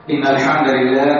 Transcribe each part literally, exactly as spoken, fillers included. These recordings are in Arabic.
إن الحمد لله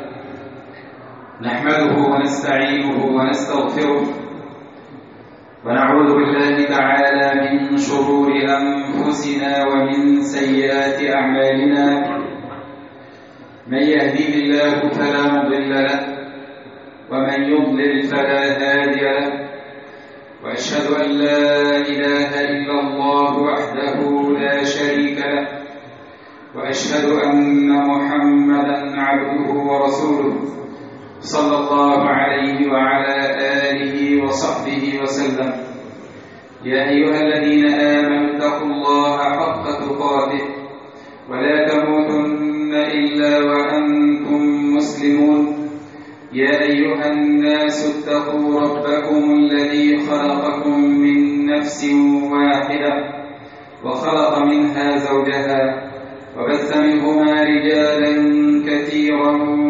نحمده ونستعينه ونستغفره ونعوذ بالله تعالى من شرور أنفسنا ومن سيئات أعمالنا. من يهديه الله فلا مضل له ومن يضلل فلا هادي له، وأشهد أن لا إله إلا الله وحده لا شريك له، وأشهد أن محمدًا عبده ورسوله صلى الله عليه وعلى آله وصحبه وسلم. يا أيها الذين آمنوا اتقوا الله حق تقاته ولا تموتن إلا وأنتم مسلمون. يا أيها الناس اتقوا ربكم الذي خلقكم من نفس واحدة وخلق منها زوجها وبث منهما رجالا كثيرا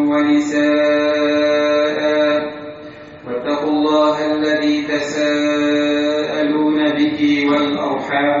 ونساء، واتقوا الله الذي تساءلون به والأرحام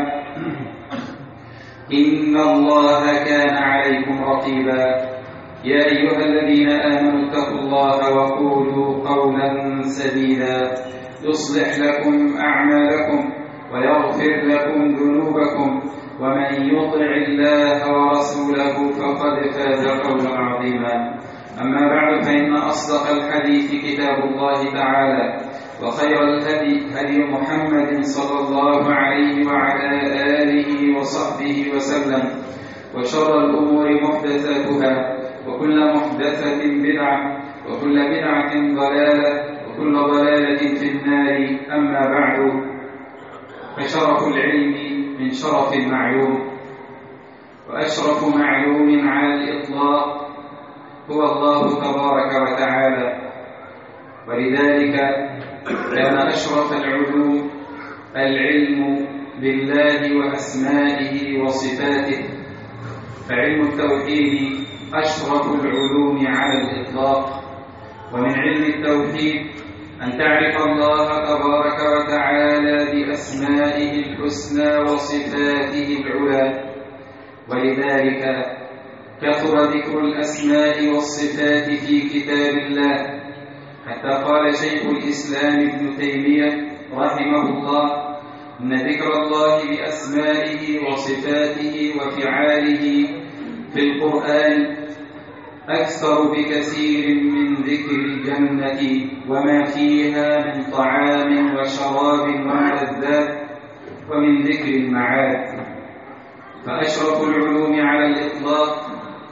إن الله كان عليكم رقيبا. يا أيها الذين آمنوا اتقوا الله وقولوا قولا سديدا يصلح لكم أعمالكم ويغفر لكم ذنوبكم، ومن يطع الله ورسوله فقد فاز فوزا عظيما. أما بعد، فإن أصدق الحديث كتاب الله تعالى، وخير الهدي هدي محمد صلى الله عليه وعلى آله وصحبه وسلم، وشر الأمور محدثاتها، وكل محدثة بدعة، وكل بدعة ضلالة، وكل ضلالة في النار. أما بعد، فشرف العلم من شرف المعلوم، وأشرف معلوم على الإطلاق هو الله تبارك وتعالى، ولذلك كان أشرف العلوم العلم بالله وأسمائه وصفاته، فعلم التوحيد أشرف العلوم على الإطلاق. ومن علم التوحيد أن تعرف الله تبارك وتعالى بأسمائه الحسنى وصفاته العلى، ولذلك كثر ذكر الأسماء والصفات في كتاب الله، حتى قال شيخ الإسلام ابن تيمية رحمه الله: إن ذكر الله بأسمائه وصفاته وفعاله في القرآن أكثر بكثير من ذكر الجنة وما فيها من طعام وشراب وملذات، ومن ذكر المعاد. فأشرف العلوم على الإطلاق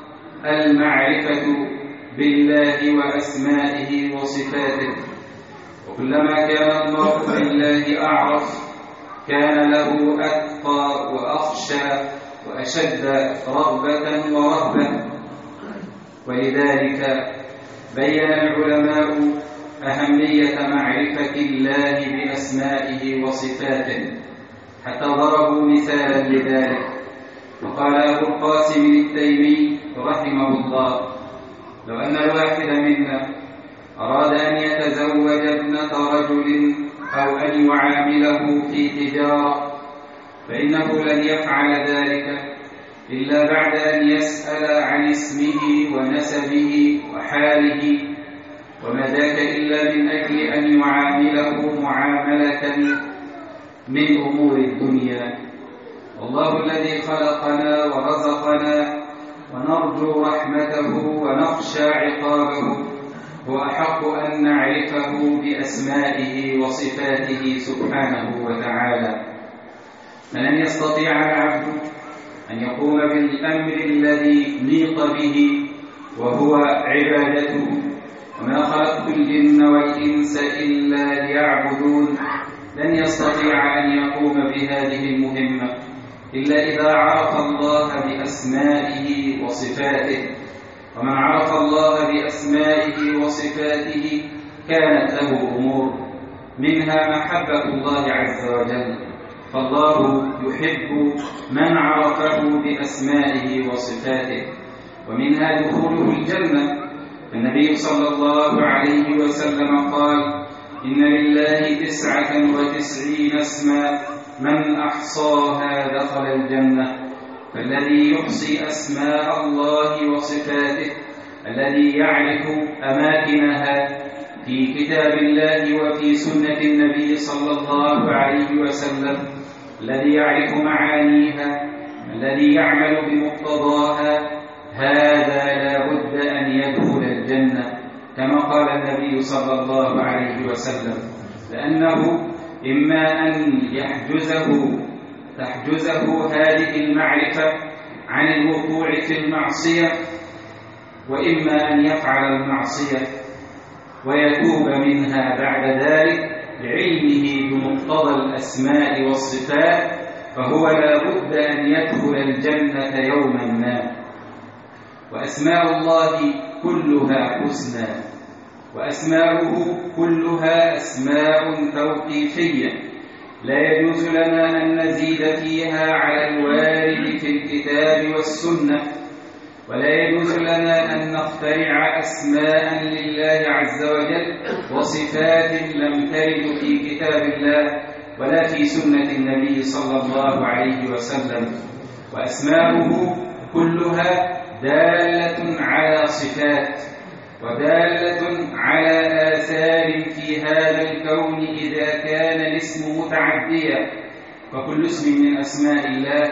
المعرفة بالله وأسمائه وصفاته، وكلما كان المرء بالله أعرف كان له أتقى وأخشى وأشد رغبة ورهبة. ولذلك بين العلماء أهمية معرفة الله بأسمائه وصفاته، حتى ضربوا مثالا لذلك. وقال أبو القاسم التيمي رحمه الله: لو أن الواحد منا أراد أن يتزوج ابنة رجل أو أن يعامله في تجارة، فإنه لن يفعل ذلك إلا بعد أن يسأل عن اسمه ونسبه وحاله، وما ذاك إلا من أجل أن يعامله معاملة من أمور الدنيا. والله الذي خلقنا ورزقنا ونرجو رحمته ونخشى عقابه هو أحق أن نعرفه بأسمائه وصفاته سبحانه وتعالى. فلن يستطيع العبد أن يقوم بالأمر الذي نيط به وهو عبادته. وما خلقت الجن والإنس إلا ليعبدون. لن يستطيع أن يقوم بهذه المهمة إلا إذا عرف الله بأسمائه وصفاته. ومن عرف الله بأسمائه وصفاته كانت له أمور، منها محبة الله عز وجل، فالله يحب من عرفه بأسمائه وصفاته، ومنها دخوله الجنة. النبي صلى الله عليه وسلم قال: إن لله تسعة وتسعين اسما من أحصاها دخل الجنة. فالذي يحصي أسماء الله وصفاته، الذي يعرف أماكنها في كتاب الله وفي سنة النبي صلى الله عليه وسلم، الذي يعرف معانيها، الذي يعمل بمقتضاها، هذا لا بد أن يدخل الجنة كما قال النبي صلى الله عليه وسلم، لأنه إما أن يحجزه تحجزه هذه المعرفة عن الوقوع في المعصية، وإما أن يفعل المعصية ويتوب منها بعد ذلك لعلمه بمقتضى الأسماء والصفات، فهو لا بد أن يدخل الجنة يوما ما. وأسماء الله كلها حسنى، وأسماؤه كلها أسماء توقيفية، لا يجوز لنا أن نزيد فيها على الوارد في الكتاب والسنة، ولا يجوز لنا أن نخترع أسماء لله عز وجل وصفات لم ترد في كتاب الله ولا في سنة النبي صلى الله عليه وسلم. وأسماؤه كلها دالة على صفات ودالة على آثار في هذا الكون إذا كان الاسم متعديا، فكل اسم من أسماء الله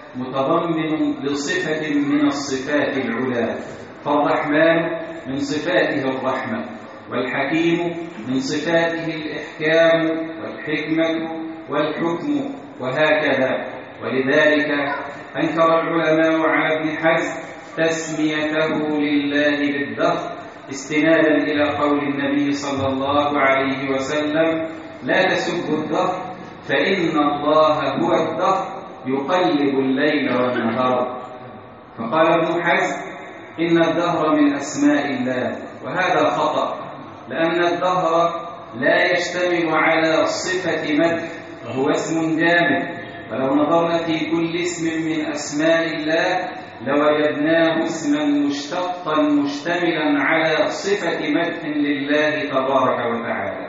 متضمن لصفة من الصفات العلى، فالرحمن من صفاته الرحمة، والحكيم من صفاته الإحكام والحكمة والحكم، وهكذا. ولذلك أنكر العلماء على ابن حزم تسميته لله بالدهر استنادا إلى قول النبي صلى الله عليه وسلم: لا تسبوا الدهر فإن الله هو الدهر يقلب الليل والنهار. فقال ابن حزم إن الدهر من أسماء الله، وهذا خطأ، لأن الدهر لا يشتمل على صفة مدح، وهو اسم جامد، ولو نظرنا في كل اسم من أسماء الله لوجدناه اسما مشتقا مشتملا على صفة مدح لله تبارك وتعالى.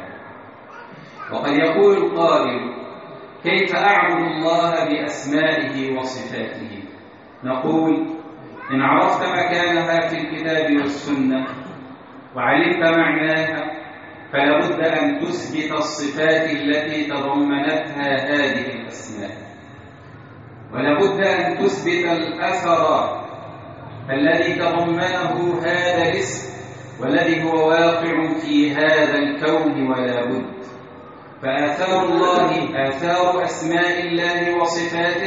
وقد يقول القائل: كيف أعبد الله بأسمائه وصفاته؟ نقول: إن عرفت مكانها في الكتاب والسنة وعلمت معناها فلا بد أن تثبت الصفات التي تضمنتها هذه الأسماء، ولا بد أن تثبت الأثر الذي تضمنه هذا الاسم والذي هو واقع في هذا الكون، ولا بد. فآثار الله، آثار أسماء الله وصفاته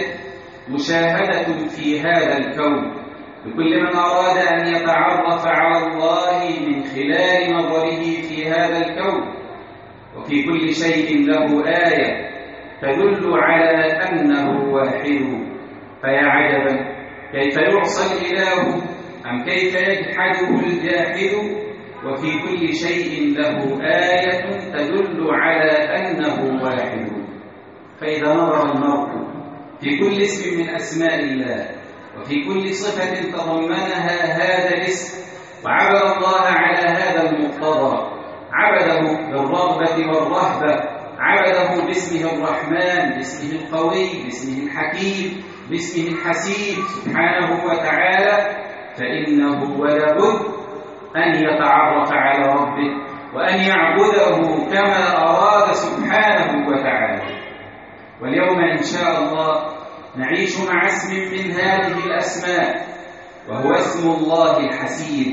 مشاهدة في هذا الكون لكل من أراد أن يتعرف على الله من خلال نظره في هذا الكون. وفي كل شيء له آية تدل على أنه واحد، فيا عجبا كيف يعصى الإله أم كيف يجحده الجاحد، وفي كل شيء له آية تدل على أنه واحد. فإذا نظر المرء في كل اسم من أسماء الله وفي كل صفة تضمنها هذا الاسم وعبد الله على هذا المقتضى، عبده بالرغبة والرهبة، عبده باسمه الرحمن، باسمه القوي، باسمه الحكيم، باسمه الحسيب سبحانه وتعالى، فإنه ولا بد أن يتعرف على ربه وأن يعبده كما أراد سبحانه وتعالى. واليوم إن شاء الله نعيش مع اسم من هذه الأسماء، وهو اسم الله الحسيب.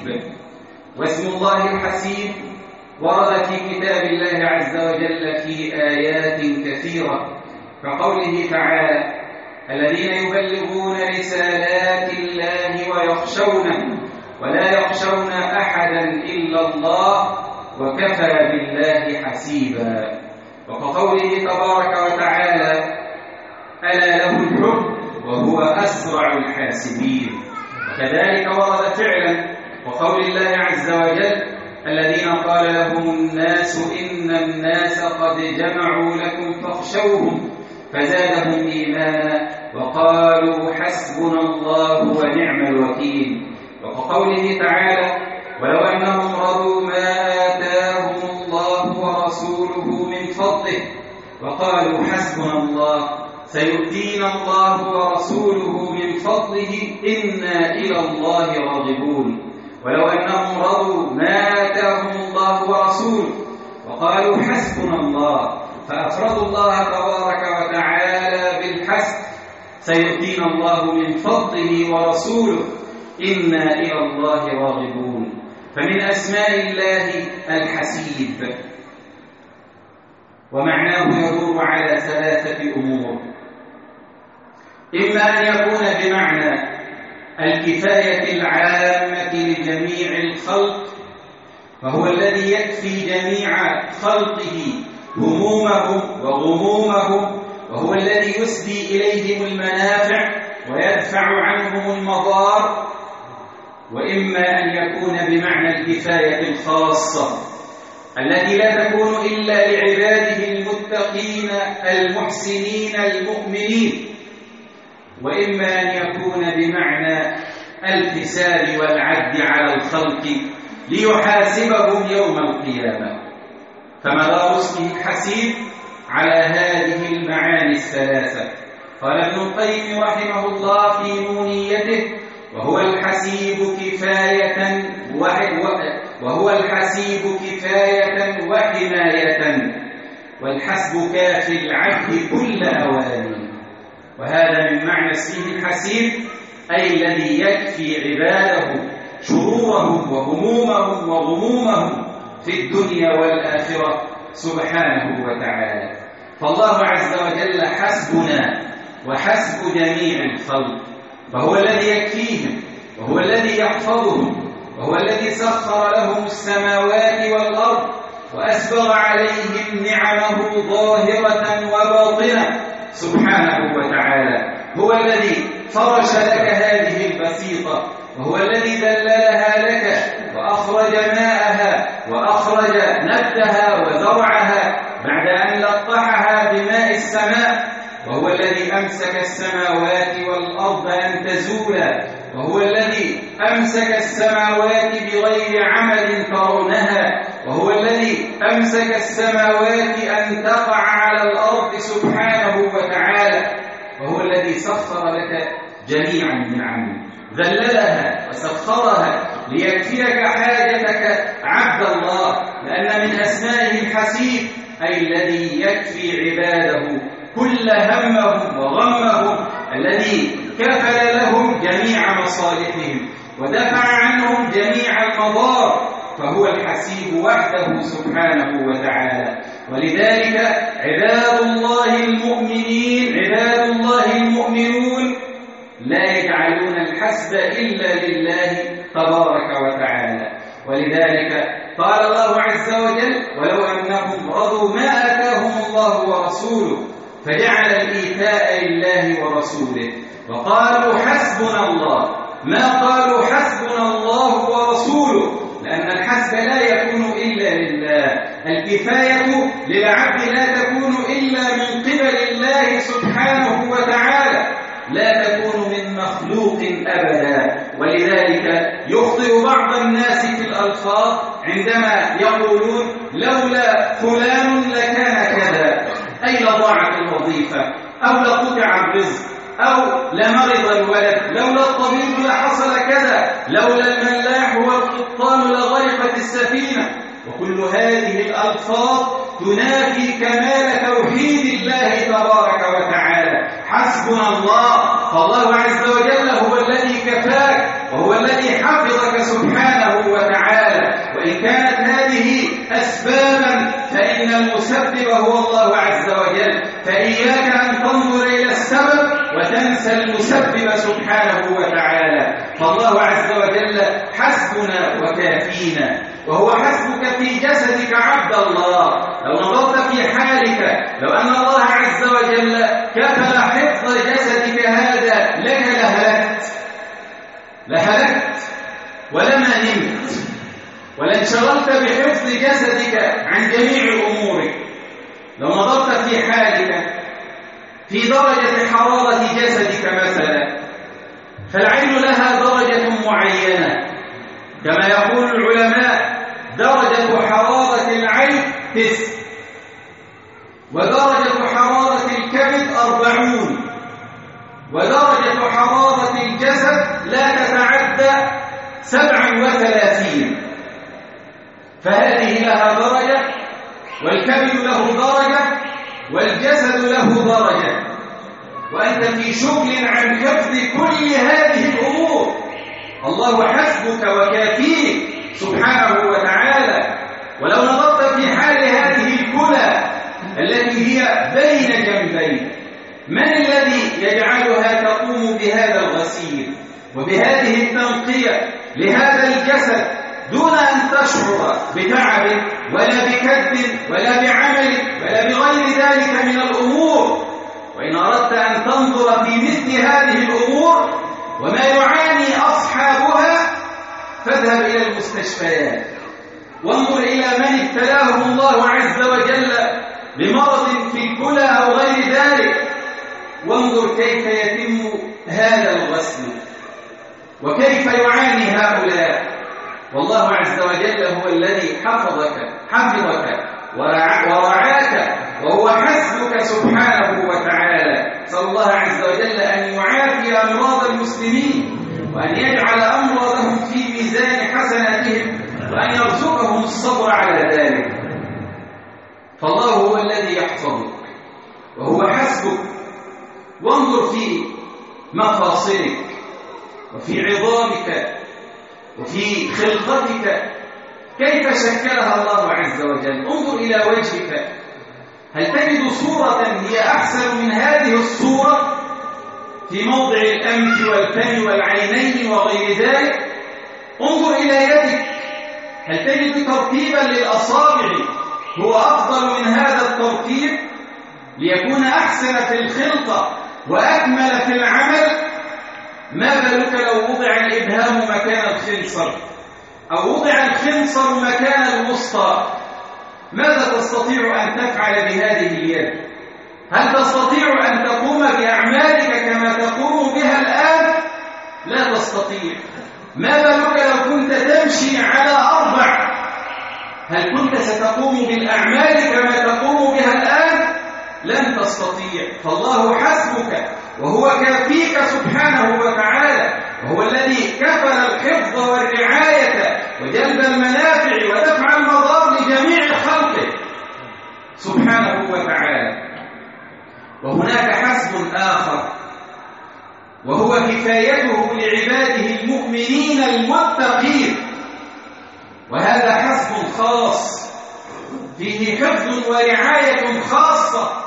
واسم الله الحسيب ورد في كتاب الله عز وجل في آيات كثيرة، كقوله تعالى: الذين يبلغون رسالات الله ويخشونه ولا يخشون أحدا إلا الله وكفى بالله حسيبا. وكقوله تبارك وتعالى: ألا له الحكم وهو أسرع الحاسبين. وكذلك ورد فعلا وقول الله عز وجل: الذين قال لهم الناس إن الناس قد جمعوا لكم فاخشوهم فزادهم إيمانا وقالوا حسبنا الله ونعم الوكيل. وكقوله تعالى: ولو أنهم رضوا ما آتاهم الله ورسوله من فضله وقالوا حسبنا الله سيؤتينا الله ورسوله من فضله إنا إلى الله راغبون. ولو أنهم رضوا ما آتاهم الله ورسوله وقالوا حسبنا الله فأفردوا الله تبارك وتعالى بالحسب، سيؤتينا الله من فضله ورسوله إنا إلى الله راغبون. فمن أسماء الله الحسيب، ومعناه يدور على ثلاثة أمور: إما أن يكون بمعنى الكفاية العامة لجميع الخلق، فهو الذي يكفي جميع خلقه همومهم وغمومهم، وهو الذي يسدي إليهم المنافع ويدفع عنهم المضار. وإما أن يكون بمعنى الكفاية الخاصة التي لا تكون إلا لعباده المتقين المحسنين المؤمنين. وإما أن يكون بمعنى الحساب والعد على الخلق ليحاسبهم يوم القيامة. فمدار اسمه الحسيب على هذه المعاني الثلاثة. قال ابن القيم رحمه الله في نونيته: وهو الحسيب كفاية وهو الحسيب كفاية وحماية، والحسب كافي العبد كل أوان. وهذا من معنى اسمه الحسيب، أي الذي يكفي عباده شرورهم وهمومهم وغمومهم في الدنيا والآخرة سبحانه وتعالى. فالله عز وجل حسبنا وحسب جميع الخلق، فهو الذي يكفيهم وهو الذي يحفظهم وهو الذي سخر لهم السماوات والأرض وأسبغ عليهم نعمه ظاهرة وباطنة سبحانه وتعالى. هو الذي فرش لك هذه البسيطة، وهو الذي ذللها لك وأخرج ماءها وأخرج نبتها وزرعها بعد أن لقحها بماء السماء، وهو الذي أمسك السماوات والأرض أن تزولا، وهو الذي أمسك السماوات بغير عمل ترونها، وهو الذي أمسك السماوات أن تقع على الأرض سبحانه وتعالى، وهو الذي سخر لك جميع النعم، ذللها وسخرها ليكفيك حاجتك عبد الله. لأن من أسمائه الحسيب أي الذي يكفي عباده كل همهم وغمهم، الذي كفل لهم جميع مصالحهم ودفع عنهم جميع المضار، فهو الحسيب وحده سبحانه وتعالى. ولذلك عباد الله المؤمنين عباد الله المؤمنون لا يجعلون الحسب إلا لله تبارك وتعالى. ولذلك قال الله عز وجل: ولو أنهم رضوا ما آتاهم الله ورسوله، فجعل الإيتاء لله ورسوله، وقالوا حسبنا الله، ما قالوا حسبنا الله ورسوله، لأن الحسب لا يكون إلا لله. الكفاية للعبد لا تكون إلا من قبل الله سبحانه وتعالى، لا تكون من مخلوق أبدا. ولذلك يخطئ بعض الناس في الألفاظ عندما يقولون لولا فلان لكان كذا، أي لضاعت الوظيفة أو لقطع الرزق أو لمرض الولد، لولا الطبيب لحصل كذا، لولا الملاح والقطان لغرقت السفينة. وكل هذه الألفاظ تنافي كمال توحيد الله تبارك وتعالى. حسبنا الله، فالله عز وجل هو الذي كفاك وهو الذي حفظك سبحانه وتعالى. وإن كانت هذه أسبابا فإن المسبب هو الله عز وجل، فإياك أن تنظر إلى السبب وتنسى المسبب سبحانه وتعالى. فالله عز وجل حسبنا وكافينا، وهو حسبك في جسدك عبد الله. لو نظرت في حالك، لو أن الله عز وجل كفل حفظ جسدك هذا لك لهلكت لهلكت ولما نمت، ولانشغلت بحفظ جسدك عن جميع أمورك. لو نظرت في حالك في درجة حرارة جسدك مثلا، فالعين لها درجة معينة، كما يقول العلماء: درجة حرارة العين تسع، ودرجة حرارة الكبد أربعون، سبعا وثلاثين، فهذه لها درجة، والكبد له درجة، والجسد له درجة، وأنت في شغل عن حفظ كل هذه الأمور. الله حسبك وكافيك سبحانه وتعالى. ولو نظرت في حال هذه الكلى التي هي بين جنبين، من الذي يجعلها تقوم بهذا الغسيل وبهذه التنقية لهذا الجسد دون أن تشعر بتعب ولا بكد ولا بعمل ولا بغير ذلك من الأمور؟ وإن أردت أن تنظر في مثل هذه الأمور وما يعاني أصحابها فاذهب إلى المستشفيات وانظر إلى من ابتلاهم الله عز وجل بمرض في الكلى أو غير ذلك، وانظر كيف يتم هذا الغسل وكيف يعاني هؤلاء. والله عز وجل هو الذي حفظك حفظك ورعاك، وهو حسبك سبحانه وتعالى. نسأل الله عز وجل أن يعافي أمراض المسلمين، وأن يجعل أمراضهم في ميزان حسناتهم، وأن يرزقهم الصبر على ذلك. فالله هو الذي يحفظك وهو حسبك. وانظر في مفاصلك وفي عظامك وفي خلقتك كيف شكلها الله عز وجل. انظر إلى وجهك، هل تجد صورة هي أحسن من هذه الصورة في موضع الأنف والفم والعينين وغير ذلك؟ انظر إلى يدك، هل تجد ترتيبا للأصابع هو أفضل من هذا الترتيب ليكون أحسن في الخلقة وأكمل في العمل؟ ما بالك لو وضع الإبهام مكان الخنصر أو وضع الخنصر مكان الوسطى؟ ماذا تستطيع أن تفعل بهذه اليد؟ هل تستطيع أن تقوم بأعمالك كما تقوم بها الآن؟ لا تستطيع. ما بالك لو كنت تمشي على أربع؟ هل كنت ستقوم بالأعمال كما تقوم بها الآن؟ لن تستطيع. فالله حسبك وهو كافيك سبحانه وتعالى، وهو الذي كفل الحفظ والرعاية وجلب المنافع ودفع المضار لجميع خلقه سبحانه وتعالى. وهناك حسب آخر وهو كفايته لعباده المؤمنين المتقين، وهذا حسب خاص فيه حفظ ورعاية خاصة.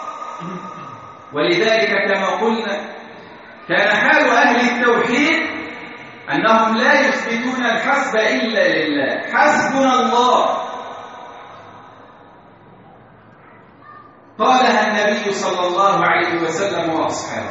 ولذلك كما قلنا كان حال أهل التوحيد أنهم لا يثبتون الحسب إلا لله. حسبنا الله قالها النبي صلى الله عليه وسلم وأصحابه،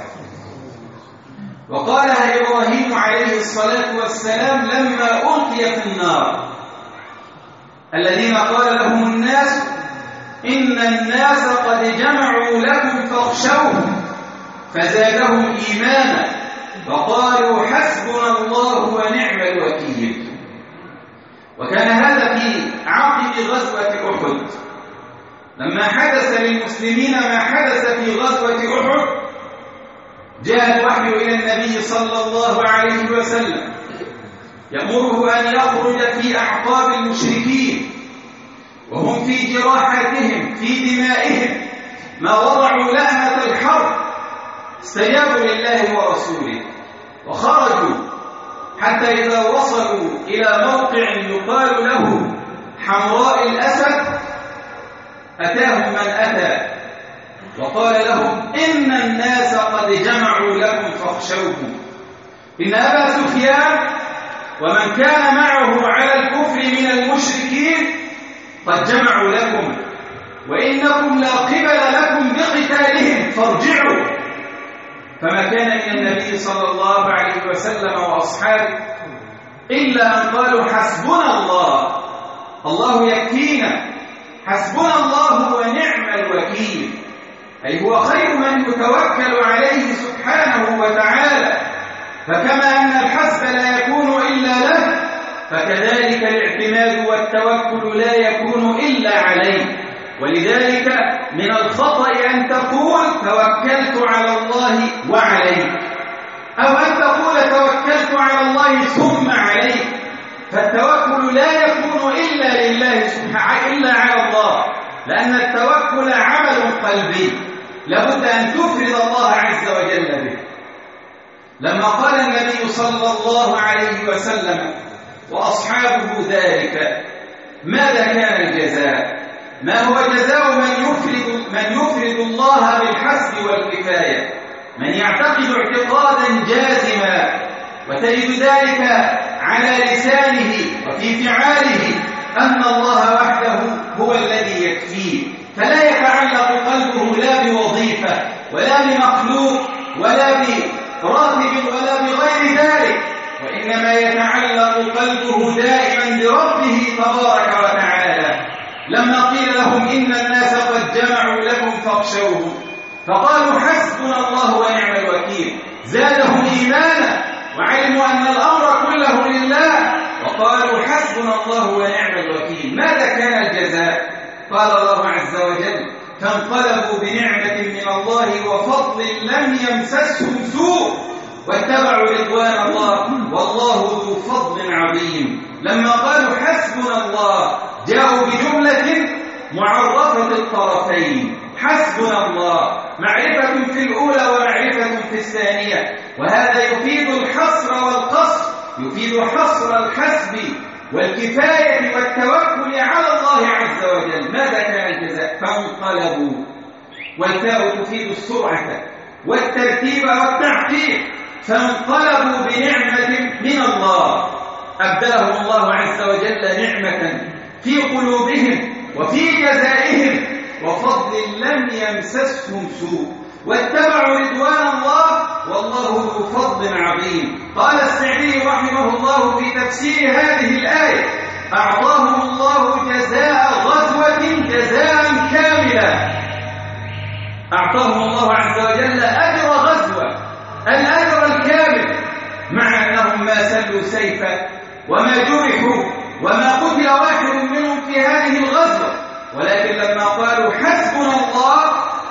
وقالها إبراهيم عليه الصلاة والسلام لما ألقي في النار، الذين قال لهم الناس إن الناس قد جمعوا لكم فاخشوهم فزادهم إيمانا وقالوا حسبنا الله ونعم الوكيل. وكان هذا في عقب غزوة أحد، لما حدث للمسلمين ما حدث في غزوة أحد جاء الوحي إلى النبي صلى الله عليه وسلم يأمره أن يخرج في أعقاب المشركين وهم في جراحاتهم في دمائهم ما وضعوا لعنة الحرب. استجابوا لله ورسوله وخرجوا حتى إذا وصلوا إلى موقع يقال له حمراء الأسد أتاهم من أتى وقال لهم إن الناس قد جمعوا لكم فاخشوهم. إن أبا سفيان ومن كان معه على الكفر من المشركين قد جمعوا لكم وإنكم لا قبل لكم بقتالهم فارجعوا. فما كان من النبي صلى الله عليه وسلم وأصحابه إلا أن قالوا حسبنا الله، الله يكفينا، حسبنا الله ونعم الوكيل، أي هو خير من يتوكل عليه سبحانه وتعالى. فكما أن الحسب لا يكون إلا له فكذلك الاعتماد والتوكل لا يكون إلا عليه. ولذلك من الخطأ أن تقول توكلت على الله وعليه، أو أن تقول توكلت على الله ثم عليه. فالتوكل لا يكون إلا لله سبحانه إلا على الله، لأن التوكل عمل قلبي لابد أن تفرد الله عز وجل به. لما قال النبي صلى الله عليه وسلم وأصحابه ذلك ماذا كان الجزاء؟ ما هو جزاء من يفرد, من يفرد الله بالحسب والكفاية؟ من يعتقد اعتقادا جازما وتجد ذلك على لسانه وفي فعاله أن الله وحده هو الذي يكفيه، فلا يتعلق قلبه لا بوظيفة ولا بمخلوق ولا براتب ولا بغير ذلك، وإنما يتعلق قلبه دائما بربه تبارك وتعالى. لما قيل لهم إن الناس قد جمعوا لكم فاخشوهم فقالوا حسبنا الله ونعم الوكيل، زادهم إيمانا وعلموا أن الأمر كله لله وقالوا حسبنا الله ونعم الوكيل. ماذا كان الجزاء؟ قال الله عز وجل فانقلبوا بنعمة من الله وفضل لم يمسسهم سوء واتبعوا رضوان الله والله ذو فضل عظيم. لما قالوا حسبنا الله جاءوا بجملة معرفة الطرفين، حسبنا الله معرفة في الأولى ومعرفة في الثانية، وهذا يفيد الحصر والقصر، يفيد حصر الحسب والكفاية والتوكل على الله عز وجل. ماذا كان الجزاء؟ فانقلبوا، والتاء تفيد السرعة والترتيب والتعقيب، فانقلبوا بنعمة من الله أبدلهم الله عز وجل نعمة في قلوبهم وفي جزائهم وفضل لم يمسسهم سوء واتبعوا رضوان الله والله ذو فضل عظيم. قال السعدي رحمه الله في تفسير هذه الآية أعطاهم الله جزاء غزوة جزاء كاملا، أعطاهم الله عز وجل أجر غزوة، الأجر الكامل، مع أنهم ما سلوا سيفا وما جرحوا وما قتل واحد منهم في هذه الغزوة، ولكن لما قالوا حسبنا الله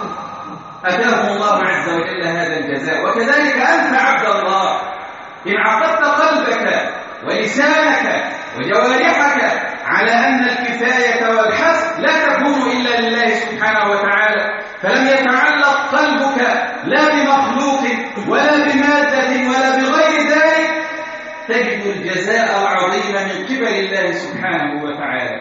أتاهم الله عز وجل هذا الجزاء. وكذلك أنت عبد الله إن عقدت قلبك ولسانك وجوارحك على أن الكفاية والحسب لا تكون إلا لله سبحانه وتعالى، فلم يتعلق قلبك لا بمخلوق ولا بمادة ولا بغير ذلك، تجد الجزاء العظيم من قبل الله سبحانه وتعالى.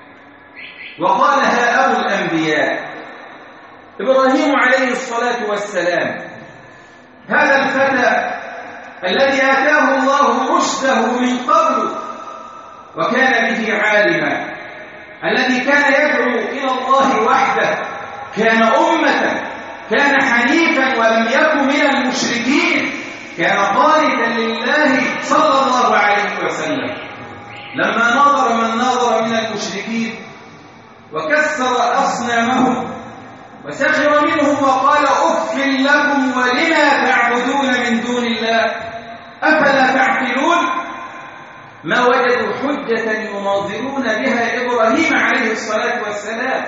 وقالها أبو الأنبياء إبراهيم عليه الصلاة والسلام، هذا الفتى الذي آتاه الله رشده من قبل وكان به عالما، الذي كان يدعو إلى الله وحده، كان أمة، كان حنيفا ولم يكن من المشركين، كان قانتا لله صلى الله عليه وسلم. لما نظر من نظر من المشركين وكسر أصنامهم وسخر منهم وقال أف لكم ولما تعبدون من دون الله أفلا تعقلون، ما وجدوا حجة يناظرون بها إبراهيم عليه الصلاة والسلام.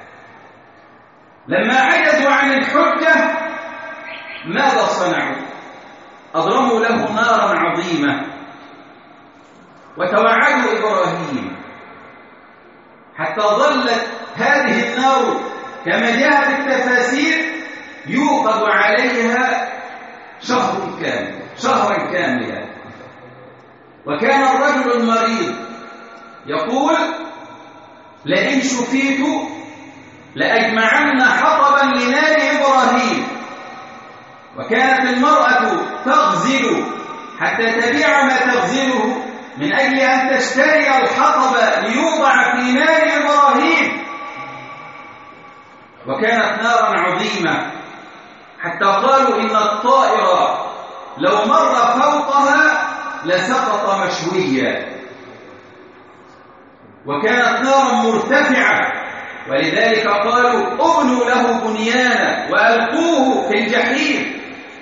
لما عجزوا عن الحجة ماذا صنعوا؟ أضرموا له نارا عظيمة وتوعدوا إبراهيم حتى ظلت هذه النار كما جاء في التفاسير يوقد عليها شهر كامل شهرا كاملا. وكان الرجل المريض يقول لئن شفيت لأجمعن حطبا لنار إبراهيم. وكانت المرأة تغزل حتى تبيع ما تغزله من أجل أن تشتري الحطب ليوضع في نار إبراهيم، وكانت نارا عظيمة حتى قالوا إن الطائر لو مر فوقها لسقط مشويا. وكانت نارا مرتفعة، ولذلك قالوا ابنوا له بنيانا وألقوه في الجحيم.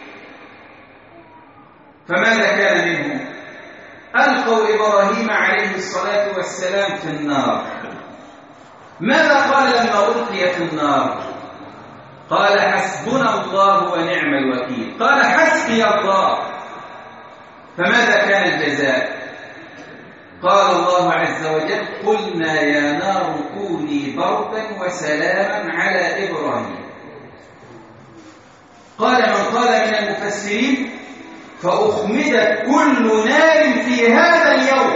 فماذا كان منهم؟ ألقوا إبراهيم عليه الصلاة والسلام في النار. ماذا قال لما ألقي في النار؟ قال حسبنا الله ونعم الوكيل، قال حسبي الله. فماذا كان الجزاء؟ قال الله عز وجل قلنا يا نار كوني بردا وسلاما على إبراهيم. قال من قال من المفسرين فأخمدت كل نار في هذا اليوم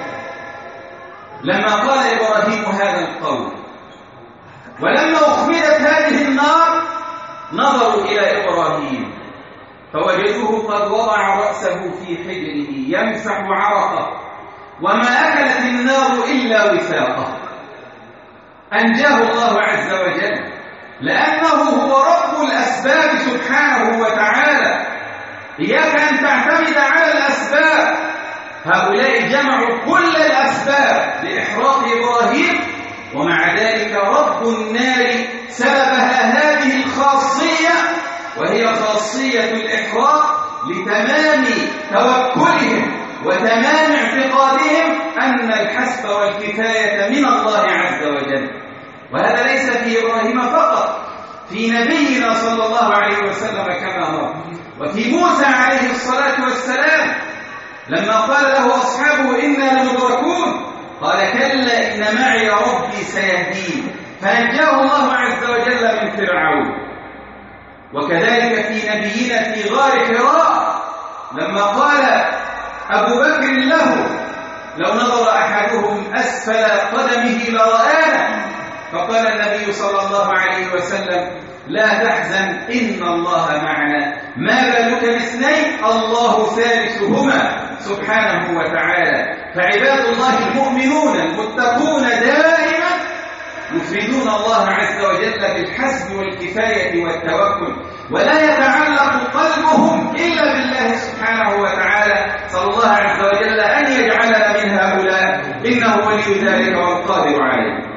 لما قال إبراهيم هذا القول. ولما أخمدت هذه النار نظروا إلى إبراهيم فوجدوه قد وضع رأسه في حجره يمسح عرقه وما أكلت النار إلا وثاقه. أنجاه الله عز وجل لأنه هو رب الأسباب سبحانه وتعالى. إياك أن تعتمد على الأسباب. هؤلاء جمعوا كل الأسباب لإحراق إبراهيم ومع ذلك رب النار سببها هذه الخاصية وهي خاصية الإحراق لتمام توكلهم وتمام اعتقادهم أن الحسب والكفاية من الله عز وجل. وهذا ليس في إبراهيم فقط، في نبينا صلى الله عليه وسلم كما مر، وفي موسى عليه الصلاة والسلام لما قال له أصحابه إنا لمدركون قال كلا إن معي ربي سيهدين فنجاه الله عز وجل من فرعون. وكذلك في نبينا في غار حراء لما قال أبو بكر له لو نظر أحدهم أسفل قدمه لرآنا فقال النبي صلى الله عليه وسلم لا تحزن إن الله معنا ما بالك باثنين الله ثالثهما سبحانه وتعالى. فعباد الله المؤمنون المتقون دائما يفردون الله عز وجل بالحسب والكفاية والتوكل ولا يتعلق قلبهم إلا بالله سبحانه وتعالى. صلى الله عز وجل أن يجعلنا من هؤلاء إنه ولي ذلك والقادر عليه.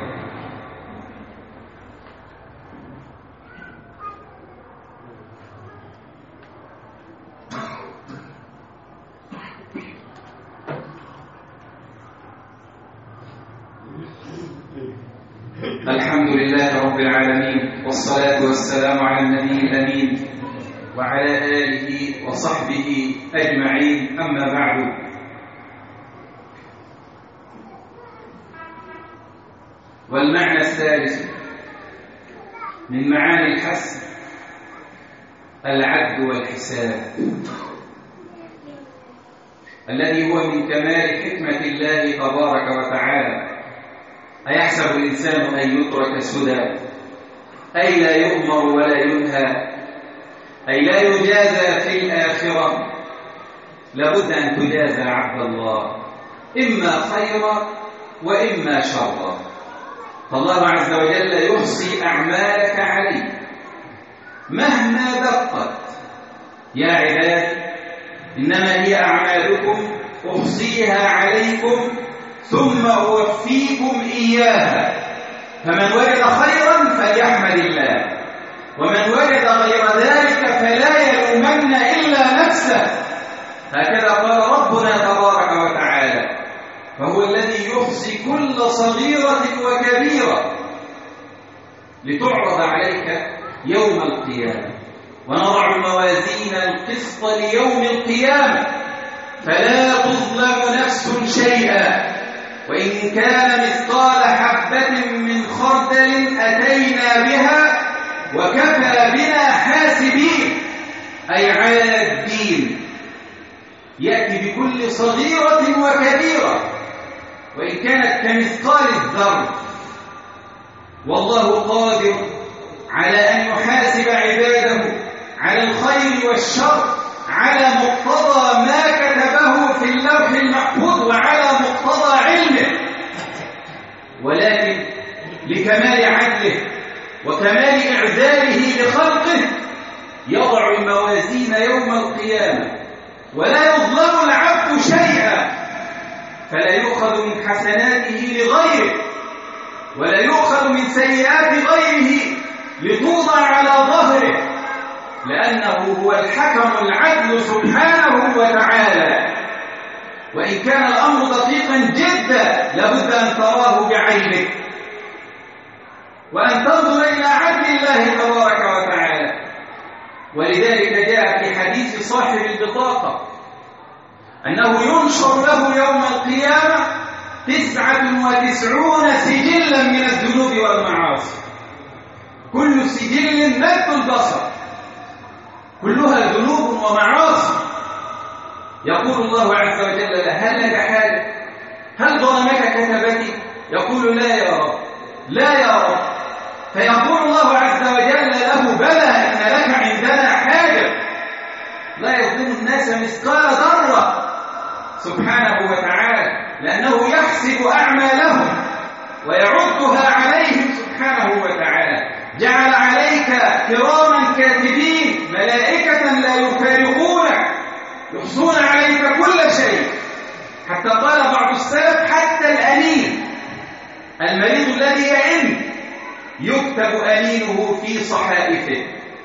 الحمد لله رب العالمين والصلاة والسلام على النبي الأمين وعلى آله وصحبه أجمعين. أما بعد، والمعنى الثالث من معاني الحسب العد والحساب الذي هو من كمال حكمة الله تبارك وتعالى. أيحسب الإنسان أن يترك سدى أي لا يؤمر ولا ينهى أي لا يجازى في الآخرة؟ لابد أن تجازى عبد الله إما خيرا وإما شرا. فالله عز وجل يحصي أعمالك عليه مهما دقت. يا عباد إنما هي أعمالكم أحصيها عليكم ثم أوفيكم إياها، فمن وجد خيرا فليحمد الله ومن وجد غير ذلك فلا يلومن إلا نفسه. هكذا قال ربنا تبارك وتعالى. فهو الذي يحصي كل صغيرة وكبيرة لتعرض عليك يوم القيامة. ونضع الموازين القسط ليوم القيامة فلا تظلم نفس شيئا وإن كان مثقال حبة من خردل أتينا بها وكفى بنا حاسبين. أي عادين يأتي بكل صغيرة وكبيرة وإن كانت كمثقال الذر. والله قادر على أن يحاسب عباده على الخير والشر على مقتضى ما كتبه في اللوح المحفوظ وعلى مقتضى علمه، ولكن لكمال عدله وكمال إعذاره لخلقه يضع الموازين يوم القيامة ولا يظلم العبد شيئا، فلا يؤخذ من حسناته لغيره ولا يؤخذ من سيئات غيره لتوضع على ظهره، لأنه هو الحكم العدل سبحانه وتعالى. وإن كان الأمر دقيقا جدا لابد أن تراه بعينك وأن تنظر إلى عدل الله تبارك وتعالى. ولذلك جاء في حديث صاحب البطاقة أنه ينشر له يوم القيامة تسعة وتسعون سجلا من الذنوب والمعاصي، كل سجل مد البصر، كلها ذنوب ومعاصي. يقول الله عز وجل له: هل لك حاجة؟ هل ظلمك كتبتي؟ يقول: لا يا رب، لا يا رب. فيقول الله عز وجل له: بلى، إن لك عندنا حاجة. لا يظلم الناس مثقال ذرة سبحانه وتعالى، لأنه يحسب أعمالهم ويعدها عليهم سبحانه وتعالى. جعل عليك كراما كاتبين ملائكة لا يفارقونك يحصون عليك كل شيء، حتى قال بعض السلف: حتى الأنين، المريض الذي يئن يكتب أنينه في صحائفه،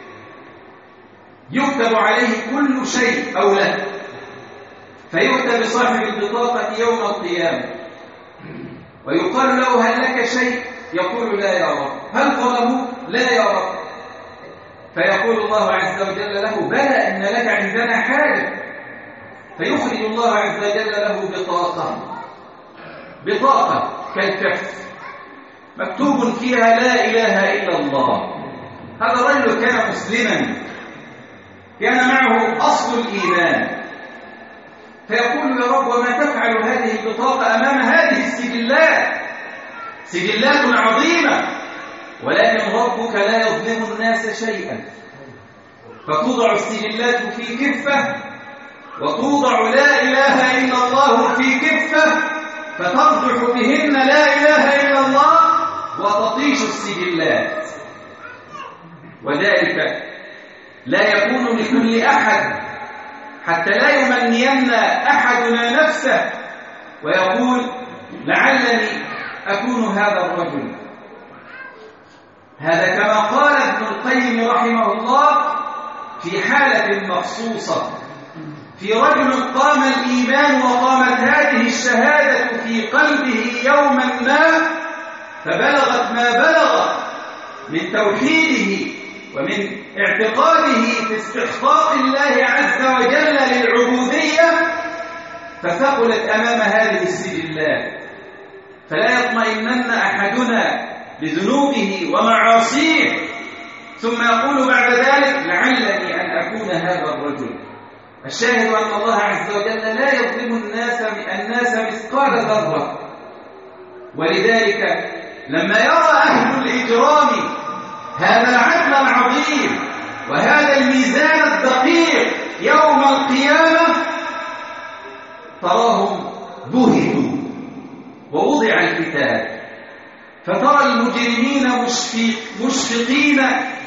يكتب عليه كل شيء أو له. فيؤتى بصاحب البطاقة يوم القيامة ويقال له: هل لك شيء؟ يقول: لا يا رب. هل ظلموا؟ لا يا رب. فيقول الله عز وجل له: بلى، إن لك عندنا حاجة. فيخرج الله عز وجل له بطاقة، بطاقة كالكف مكتوب فيها: لا إله إلا الله. هذا الرجل كان مسلما، كان معه أصل الإيمان. فيقول: يا رب، وما تفعل هذه البطاقة أمام هذه السجلات؟ سجلات عظيمة، ولكن ربك لا يظلم الناس شيئا. فتوضع السجلات في كفة، وتوضع لا إله إلا الله في كفة، فترجح بهن لا إله إلا الله وتطيش السجلات. وذلك لا يكون لكل أحد، حتى لا يمنين أحدنا نفسه ويقول: لعلني أكون هذا الرجل. هذا كما قال ابن القيم رحمه الله في حالة مخصوصة، في رجل قام الإيمان وقامت هذه الشهادة في قلبه يوما ما، فبلغت ما بلغ من توحيده ومن اعتقاده في استحقاق الله عز وجل للعبودية، فثقلت أمام هذه السجلات. فلا يطمئنن أحدنا بذنوبه ومعاصيه ثم يقول بعد ذلك: لعلني أن أكون هذا الرجل. الشاهد أن الله عز وجل لا يظلم الناس الناس مثقال ذرة. ولذلك لما يرى أهل الإجرام هذا العدل العظيم وهذا الميزان الدقيق يوم القيامة، تراهم بهتوا. ووضع الكتاب فترى المجرمين مشفق مشفقين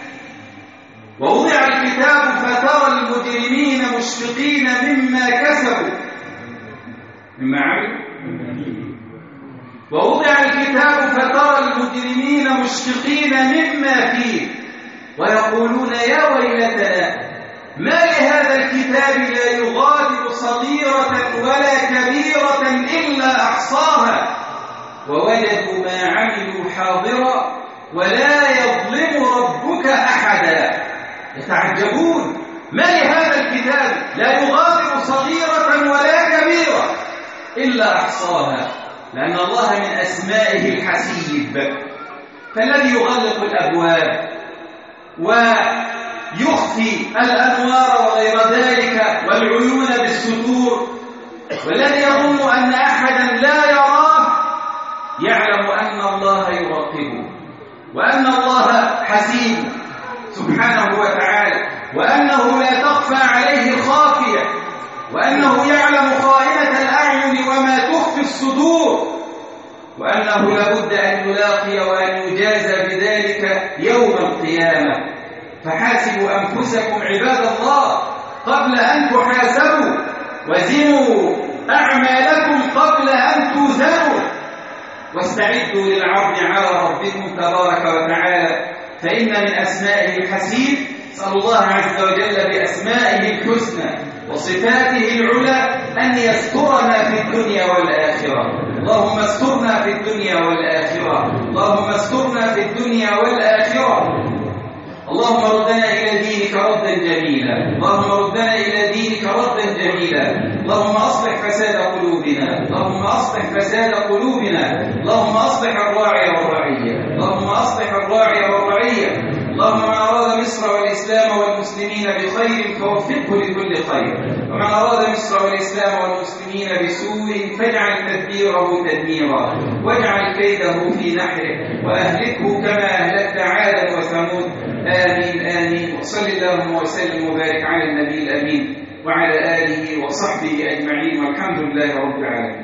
ووضع الكتاب فترى المجرمين مشفقين مما كسبوا مما عملوا ووضع الكتاب فترى المجرمين مشفقين مما فيه ويقولون: يا ويلتنا، ما لهذا الكتاب لا يغادر صغيرة ولا كبيرة إلا أحصاها ووجدوا ما عملوا حاضرا ولا يظلم ربك أحدا. يتعجبون: ما لهذا الكتاب لا يغادر صغيرة ولا كبيرة إلا أحصاها، لأن الله من أسمائه الحسيب. فالذي يغلق الأبواب ويخفي الأنوار وغير ذلك والعيون بالستور، والذي يظن أن أحدا لا يراه، يعلم أن الله يراقبه وأن الله حسيب سبحانه وتعالى، وأنه لا تخفى عليه خافية، وأنه يعلم خائنة الأعين وما تخفي الصدور، وأنه لابد أن يلاقي وأن يجازى بذلك يوم القيامة. فحاسبوا أنفسكم عباد الله قبل أن تحاسبوا، وزنوا أعمالكم قبل أن توزنوا، واستعدوا للعرض على ربكم تبارك وتعالى، فإن من أسمائه الحسيب. نسأل الله عز وجل بأسمائه الحسنى وصفاته العلى أن يسترنا في الدنيا والآخرة. اللهم استرنا في الدنيا والآخرة، اللهم استرنا في الدنيا والآخرة. اللهم ردنا إلى دينك ردا جميلا، اللهم ردنا إلى دينك ردا جميلا. اللهم أصلح فساد قلوبنا، اللهم أصلح فساد قلوبنا، اللهم أصلح الراعي والرعية، اللهم أصلح الراعي والرعية. اللهم من أراد مصر والإسلام والمسلمين بخير فوفقه لكل خير، ومن أراد مصر والإسلام والمسلمين بسوء فاجعل تدبيره تدميرا، واجعل كيده في نحره، وأهلكه كما أهلكت عادا وثمود. آمين آمين. وصل اللهم وسلم وبارك على النبي الأمين وعلى آله وصحبه أجمعين، والحمد لله رب العالمين.